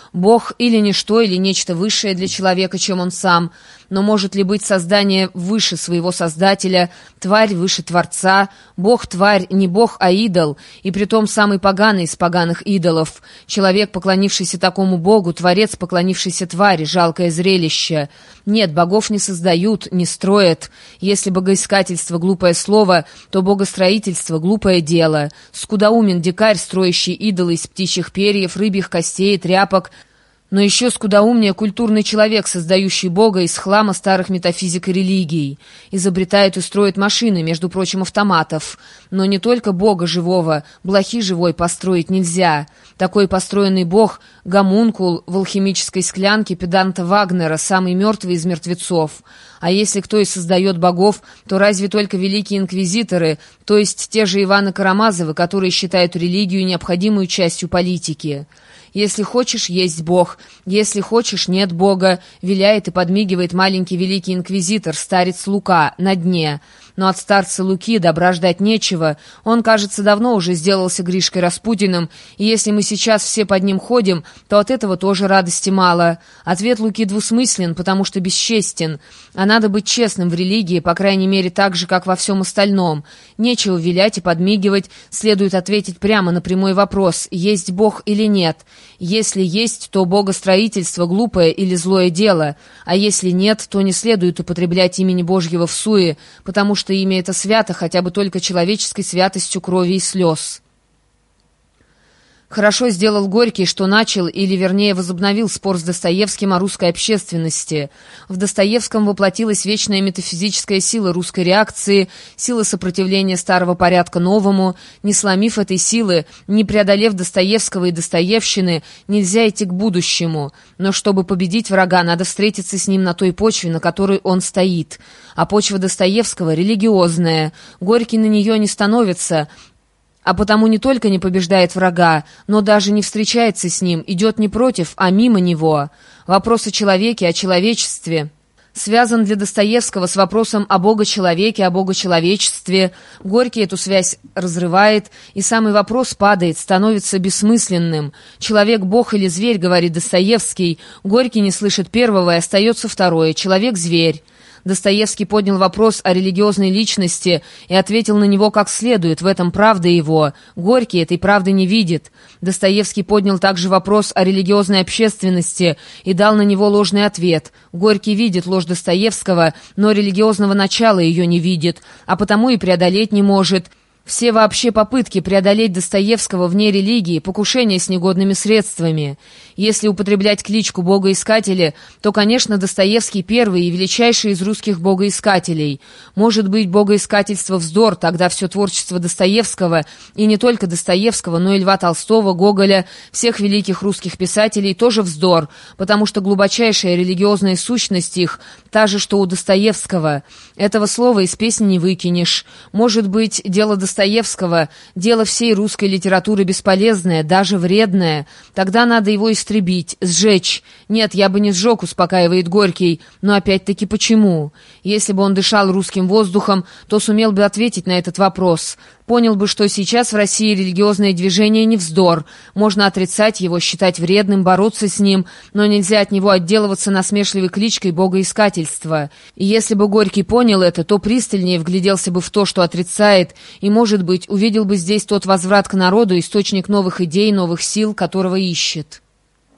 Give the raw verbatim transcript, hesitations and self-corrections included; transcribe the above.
Бог или ничто, или нечто высшее для человека, чем он сам. Но может ли быть создание выше своего Создателя, тварь выше Творца, Бог-тварь не Бог, а идол, и притом самый поганый из поганых идолов? Человек, поклонившийся такому Богу, Творец, поклонившийся твари, жалкое зрелище. Нет, богов не создают, не строят. Если богоискательство — глупое слово, то богостроительство — глупое дело. Скудоумен дикарь, строящий идолы из птичьих перьев, рыбьих костей, тряпок, но еще скудоумнее культурный человек, создающий Бога из хлама старых метафизик и религий. Изобретает и строит машины, между прочим, автоматов. Но не только Бога живого, блохи живой построить нельзя. Такой построенный Бог — гомункул в алхимической склянке педанта Вагнера, самый мертвый из мертвецов. А если кто и создает богов, то разве только великие инквизиторы, то есть те же Иваны Карамазовы, которые считают религию необходимой частью политики. «Если хочешь, есть Бог, если хочешь, нет Бога», виляет и подмигивает маленький великий инквизитор, старец Лука, на дне. Но от старца Луки добра ждать нечего. Он, кажется, давно уже сделался Гришкой Распутиным, и если мы сейчас все под ним ходим, то от этого тоже радости мало. Ответ Луки двусмыслен, потому что бесчестен. А надо быть честным в религии, по крайней мере, так же, как во всем остальном. Нечего вилять и подмигивать, следует ответить прямо на прямой вопрос: есть Бог или нет? Если есть, то богостроительство — глупое или злое дело, а если нет, то не следует употреблять имени Божьего всуе, потому что имя это свято хотя бы только человеческой святостью крови и слез. Хорошо сделал Горький, что начал, или вернее возобновил спор с Достоевским о русской общественности. В Достоевском воплотилась вечная метафизическая сила русской реакции, сила сопротивления старого порядка новому. Не сломив этой силы, не преодолев Достоевского и достоевщины, нельзя идти к будущему. Но чтобы победить врага, надо встретиться с ним на той почве, на которой он стоит. А почва Достоевского — религиозная. Горький на нее не становится, а потому не только не побеждает врага, но даже не встречается с ним, идет не против, а мимо него. Вопрос о человеке, о человечестве связан для Достоевского с вопросом о Бога-человеке, о Бога-человечестве. Горький эту связь разрывает, и самый вопрос падает, становится бессмысленным. «Человек — Бог или зверь», — говорит Достоевский. Горький не слышит первого, и остается второе — «человек-зверь». Достоевский поднял вопрос о религиозной личности и ответил на него как следует, в этом правда его. Горький этой правды не видит. Достоевский поднял также вопрос о религиозной общественности и дал на него ложный ответ. Горький видит ложь Достоевского, но религиозного начала ее не видит, а потому и преодолеть не может. Все вообще попытки преодолеть Достоевского вне религии — покушение с негодными средствами. Если употреблять кличку богоискатели, то, конечно, Достоевский первый и величайший из русских богоискателей. Может быть, богоискательство — вздор, тогда все творчество Достоевского, и не только Достоевского, но и Льва Толстого, Гоголя, всех великих русских писателей, тоже вздор, потому что глубочайшая религиозная сущность их та же, что у Достоевского. Этого слова из песни не выкинешь. Может быть, дело Достоевского Достоевского, дело всей русской литературы бесполезное, даже вредное. Тогда надо его истребить, сжечь. Нет, я бы не сжег, успокаивает Горький. Но опять-таки почему? Если бы он дышал русским воздухом, то сумел бы ответить на этот вопрос. Понял бы, что сейчас в России религиозное движение не вздор. Можно отрицать его, считать вредным, бороться с ним, но нельзя от него отделываться насмешливой кличкой богоискательства. И если бы Горький понял это, то пристальнее вгляделся бы в то, что отрицает, и, может быть, увидел бы здесь тот возврат к народу, источник новых идей, новых сил, которого ищет.